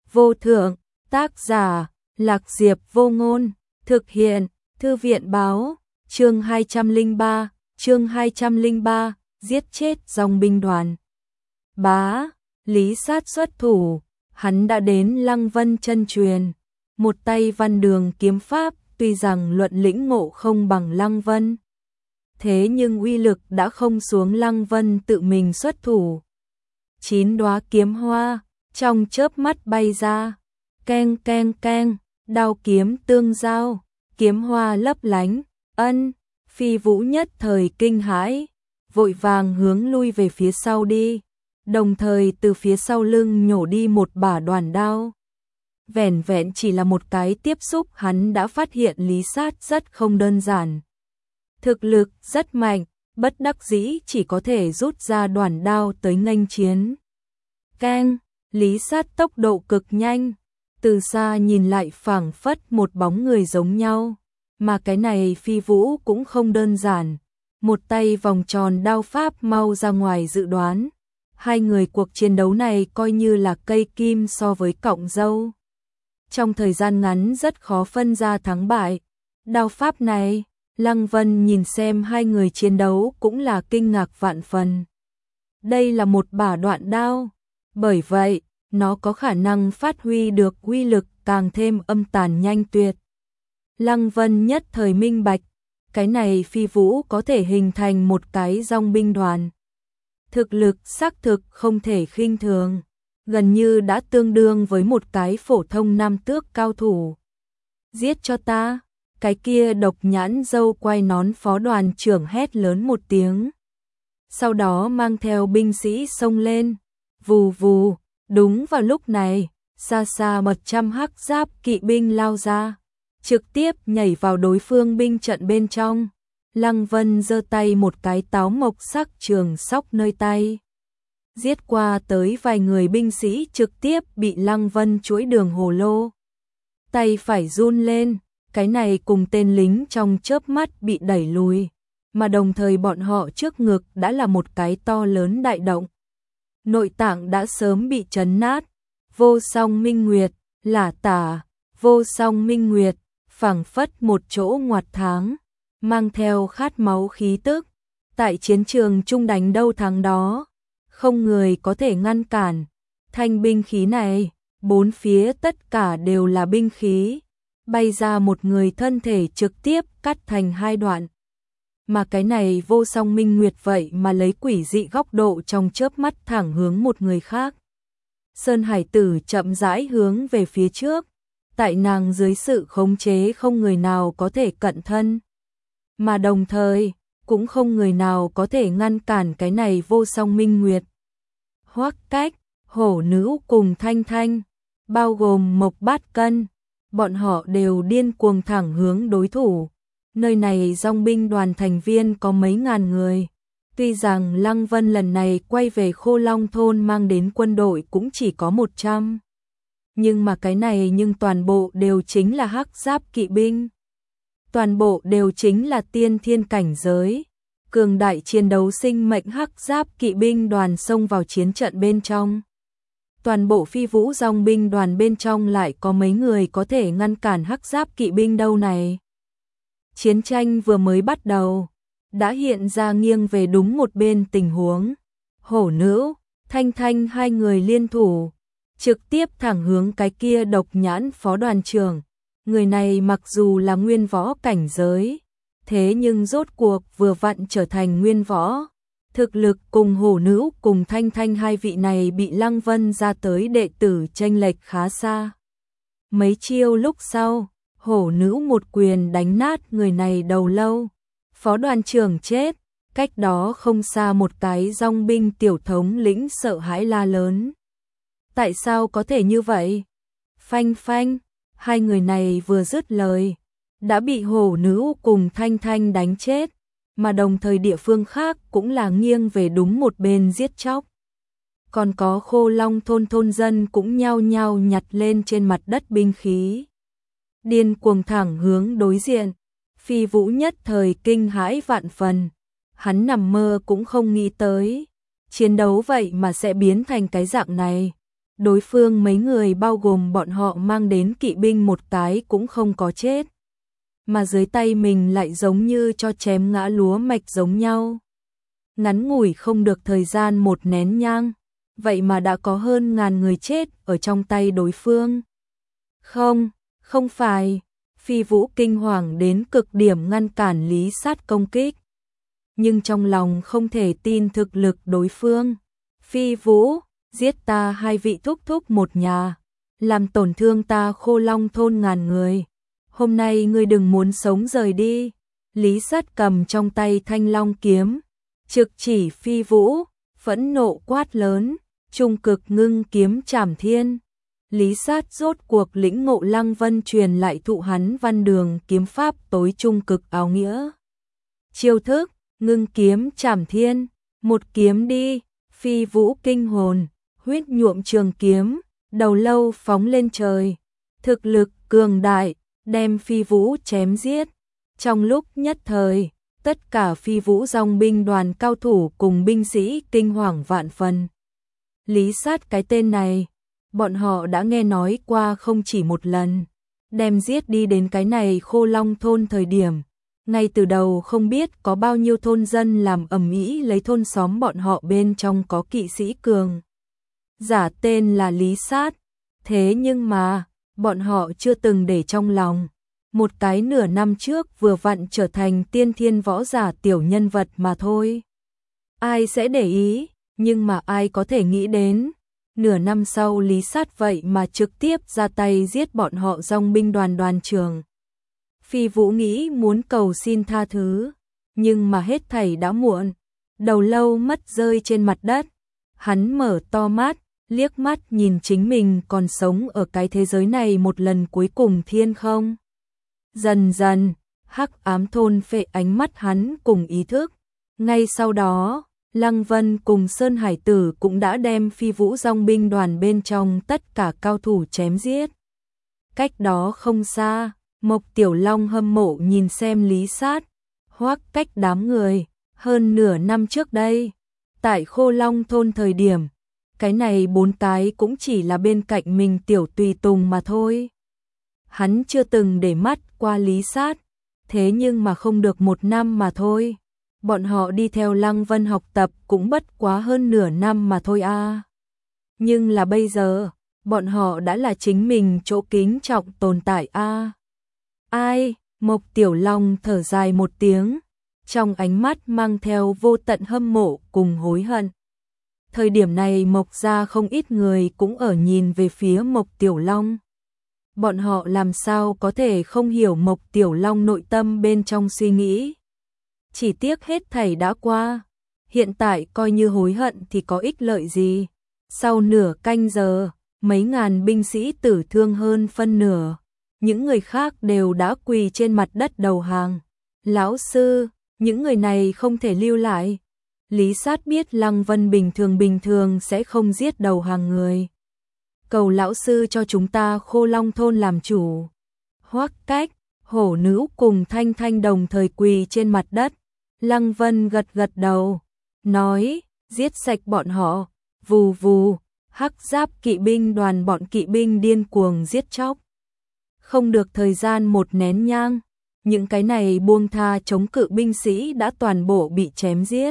vô thượng, tác giả, Lạc Diệp Vô Ngôn, thực hiện, Thư viện báo, chương 203, giết chết dòng binh đoàn. Bá, Lý Sát xuất thủ, hắn đã đến Lăng Vân chân truyền, một tay văn đường kiếm pháp, tuy rằng luận lĩnh ngộ không bằng Lăng Vân, thế nhưng uy lực đã không xuống Lăng Vân tự mình xuất thủ. 9 đóa kiếm hoa trong chớp mắt bay ra, keng keng keng, đao kiếm tương giao, kiếm hoa lấp lánh, Phi Vũ nhất thời kinh hãi, vội vàng hướng lui về phía sau đi, đồng thời từ phía sau lưng nhổ đi một bả đoàn đao. Vẻn vẹn chỉ là một cái tiếp xúc hắn đã phát hiện Lý Sát rất không đơn giản. Thực lực rất mạnh, bất đắc dĩ chỉ có thể rút ra đoàn đao tới nghênh chiến. Keng, Lý Sát tốc độ cực nhanh, từ xa nhìn lại phảng phất một bóng người giống nhau, mà cái này Phi Vũ cũng không đơn giản, một tay vòng tròn đao pháp mau ra ngoài dự đoán. Hai người cuộc chiến đấu này coi như là cây kim so với cọng dâu. Trong thời gian ngắn rất khó phân ra thắng bại. Đao pháp này, Lăng Vân nhìn xem hai người chiến đấu cũng là kinh ngạc vạn phần. Đây là một bả đoạn đao, bởi vậy, nó có khả năng phát huy được uy lực càng thêm âm tàn nhanh tuyệt. Lăng Vân nhất thời minh bạch, cái này Phi Vũ có thể hình thành một cái dòng binh đoàn. Thực lực xác thực không thể khinh thường, gần như đã tương đương với một cái phổ thông nam tước cao thủ. Giết cho ta, cái kia độc nhãn dâu quai nón phó đoàn trưởng hét lớn một tiếng. Sau đó mang theo binh sĩ xông lên, vù vù, đúng vào lúc này, xa xa 100 hắc giáp kỵ binh lao ra, trực tiếp nhảy vào đối phương binh trận bên trong. Lăng Vân giơ tay một cái táo mộc sắc trường sóc nơi tay. Giết qua tới vài người binh sĩ trực tiếp bị Lăng Vân chuỗi đường hồ lô. Tay phải run lên, cái này cùng tên lính trong chớp mắt bị đẩy lùi, mà đồng thời bọn họ trước ngực đã là một cái to lớn đại động. Nội tạng đã sớm bị chấn nát, vô song minh nguyệt, lả tả, vô song minh nguyệt, phảng phất một chỗ ngoặt tháng, mang theo khát máu khí tức. Tại chiến trường chung đánh đâu thắng đó, không người có thể ngăn cản. Thanh binh khí này, bốn phía tất cả đều là binh khí, bay ra một người thân thể trực tiếp cắt thành hai đoạn. Mà cái này vô song minh nguyệt vậy mà lấy quỷ dị góc độ trong chớp mắt thẳng hướng một người khác. Sơn Hải Tử chậm rãi hướng về phía trước, tại nàng dưới sự khống chế không người nào có thể cận thân, mà đồng thời cũng không người nào có thể ngăn cản cái này vô song minh nguyệt. Hoắc Cách, Hổ Nữ cùng Thanh Thanh, bao gồm Mộc Bát Cân, bọn họ đều điên cuồng thẳng hướng đối thủ. Nơi này dòng binh đoàn thành viên có mấy ngàn người. Tuy rằng Lăng Vân lần này quay về Khô Long thôn mang đến quân đội cũng chỉ có 100. Nhưng mà cái này toàn bộ đều chính là hắc giáp kỵ binh. Toàn bộ đều chính là tiên thiên cảnh giới. Cường đại chiến đấu sinh mệnh hắc giáp kỵ binh đoàn xông vào chiến trận bên trong. Toàn bộ Phi Vũ dòng binh đoàn bên trong lại có mấy người có thể ngăn cản hắc giáp kỵ binh đâu này. Chiến tranh vừa mới bắt đầu, đã hiện ra nghiêng về đúng một bên tình huống. Hổ Nữ, Thanh Thanh hai người liên thủ, trực tiếp thẳng hướng cái kia độc nhãn phó đoàn trưởng. Người này mặc dù là nguyên võ cảnh giới, thế nhưng rốt cuộc vừa vặn trở thành nguyên võ. Thực lực cùng Hổ Nữ cùng Thanh Thanh hai vị này bị Lăng Vân ra tới đệ tử chênh lệch khá xa. Mấy chiêu lúc sau, Hổ Nữ một quyền đánh nát người này đầu lâu. Phó đoàn trưởng chết, cách đó không xa một cái dòng binh tiểu thống lĩnh sợ hãi la lớn. Tại sao có thể như vậy? Phanh phanh, hai người này vừa dứt lời, đã bị Hổ Nữ cùng Thanh Thanh đánh chết, mà đồng thời địa phương khác cũng là nghiêng về đúng một bên giết chóc. Còn có Khô Long thôn thôn dân cũng nhao nhao nhặt lên trên mặt đất binh khí, điên cuồng thẳng hướng đối diện. Phi Vũ nhất thời kinh hãi vạn phần, hắn nằm mơ cũng không nghĩ tới, chiến đấu vậy mà sẽ biến thành cái dạng này. đối phương mấy người bao gồm bọn họ mang đến kỵ binh một cái cũng không có chết. Mà dưới tay mình lại giống như cho chém ngã lúa mạch giống nhau. Ngắn ngủi không được thời gian một nén nhang, vậy mà đã có hơn 1000 người chết ở trong tay đối phương. Không, không phải, Phi Vũ kinh hoàng đến cực điểm ngăn cản Lý Sát công kích. Nhưng trong lòng không thể tin thực lực đối phương. Phi Vũ, giết ta 2 vị thúc thúc một nhà, làm tổn thương ta Khô Long thôn 1000 người. Hôm nay ngươi đừng muốn sống rời đi. Lý Sát cầm trong tay thanh long kiếm, trực chỉ Phi Vũ, phẫn nộ quát lớn, trung cực ngưng kiếm trảm thiên. Lý Sát rốt cuộc lĩnh ngộ Lăng Vân truyền lại thụ hắn văn đường kiếm pháp tối trung cực áo nghĩa. Chiêu thức, ngưng kiếm trảm thiên, một kiếm đi. Phi Vũ kinh hồn, huyết nhuộm trường kiếm, đầu lâu phóng lên trời. Thực lực cường đại, đem Phi Vũ chém giết. Trong lúc nhất thời, tất cả Phi Vũ dòng binh đoàn cao thủ cùng binh sĩ kinh hoàng vạn phần. Lý Sát cái tên này, bọn họ đã nghe nói qua không chỉ một lần. Đem giết đi đến cái này Khô Long thôn thời điểm, ngay từ đầu không biết có bao nhiêu thôn dân làm ầm ĩ lấy thôn xóm bọn họ bên trong có kỵ sĩ cường giả tên là Lý Sát. Thế nhưng mà, bọn họ chưa từng để trong lòng. Một cái nửa năm trước vừa vặn trở thành tiên thiên võ giả tiểu nhân vật mà thôi. Ai sẽ để ý, nhưng mà ai có thể nghĩ đến. Nửa năm sau Lý Sát vậy mà trực tiếp ra tay giết bọn họ dòng binh đoàn đoàn trưởng. Phi Vũ nghĩ muốn cầu xin tha thứ, nhưng mà hết thảy đã muộn. Đầu lâu mất rơi trên mặt đất. Hắn mở to mắt, liếc mắt nhìn chính mình còn sống ở cái thế giới này một lần cuối cùng thiên không. Dần dần, hắc ám thôn phệ ánh mắt hắn cùng ý thức. Ngay sau đó, Lăng Vân cùng Sơn Hải Tử cũng đã đem Phi Vũ dòng binh đoàn bên trong tất cả cao thủ chém giết. Cách đó không xa, Mộc Tiểu Long hâm mộ nhìn xem Lý Sát, Hoắc Cách đám người, hơn nửa năm trước đây, tại Khô Long thôn thời điểm, cái này 4 cái cũng chỉ là bên cạnh mình tiểu tùy tùng mà thôi. Hắn chưa từng để mắt qua Lý Sát, thế nhưng mà không được 1 năm mà thôi. Bọn họ đi theo Lăng Vân học tập cũng bất quá hơn nửa năm mà thôi a. Nhưng là bây giờ, bọn họ đã là chính mình chỗ kính trọng tồn tại a. Ai? Mộc Tiểu Long thở dài một tiếng, trong ánh mắt mang theo vô tận hâm mộ cùng hối hận. Thời điểm này Mộc gia không ít người cũng ở nhìn về phía Mộc Tiểu Long. Bọn họ làm sao có thể không hiểu Mộc Tiểu Long nội tâm bên trong suy nghĩ. Chỉ tiếc hết thảy đã qua, hiện tại coi như hối hận thì có ích lợi gì. Sau nửa canh giờ, mấy ngàn binh sĩ tử thương hơn phân nửa. Những người khác đều đã quỳ trên mặt đất đầu hàng. Lão sư, những người này không thể lưu lại. Lý Sát biết Lăng Vân bình thường sẽ không giết đầu hàng người. Cầu lão sư cho chúng ta Khô Long thôn làm chủ. Hoắc Cách, Hổ Nữ cùng Thanh Thanh đồng thời quỳ trên mặt đất. Lăng Vân gật gật đầu, nói, giết sạch bọn họ. Vù vù, hắc giáp kỵ binh đoàn bọn kỵ binh điên cuồng giết chóc. Không được thời gian một nén nhang, những cái này buông tha chống cự binh sĩ đã toàn bộ bị chém giết.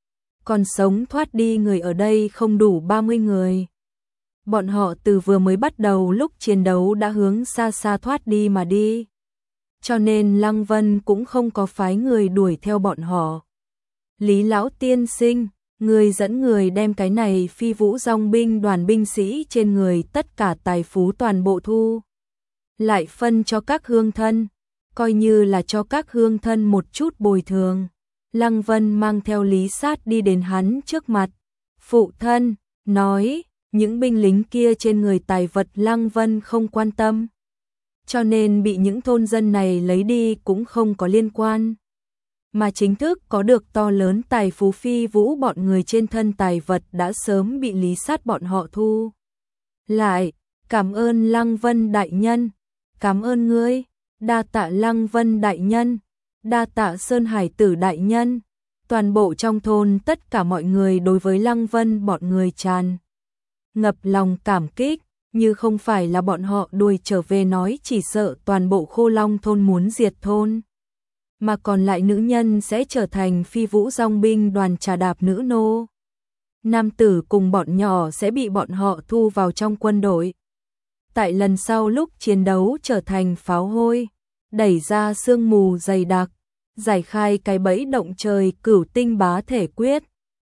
Còn sống thoát đi người ở đây không đủ 30 người. Bọn họ từ vừa mới bắt đầu lúc chiến đấu đã hướng xa xa thoát đi mà đi. Cho nên Lăng Vân cũng không có phái người đuổi theo bọn họ. Lý lão tiên sinh, người dẫn người đem cái này Phi Vũ dòng binh đoàn binh sĩ trên người tất cả tài phú toàn bộ thu. Lại phân cho các hương thân, coi như là cho các hương thân một chút bồi thường. Lăng Vân mang theo Lý Sát đi đến hắn trước mặt. Phụ thân, nói, những binh lính kia trên người tài vật Lăng Vân không quan tâm. Cho nên bị những thôn dân này lấy đi cũng không có liên quan. Mà chính thức có được to lớn tài phú Phi Vũ bọn người trên thân tài vật đã sớm bị Lý Sát bọn họ thu. Lại, cảm ơn Lăng Vân đại nhân. Cảm ơn ngươi, đa tạ Lăng Vân đại nhân, đa tạ Sơn Hải Tử đại nhân. Toàn bộ trong thôn tất cả mọi người đối với Lăng Vân bọn người tràn ngập lòng cảm kích, như không phải là bọn họ đuổi trở về nói chỉ sợ toàn bộ Khô Long thôn muốn diệt thôn, mà còn lại nữ nhân sẽ trở thành phi vũ dòng binh đoàn trà đạp nữ nô. Nam tử cùng bọn nhỏ sẽ bị bọn họ thu vào trong quân đội. Tại lần sau lúc chiến đấu trở thành pháo hôi, đẩy ra sương mù dày đặc, giải khai cái bẫy động trời cửu tinh bá thể quyết,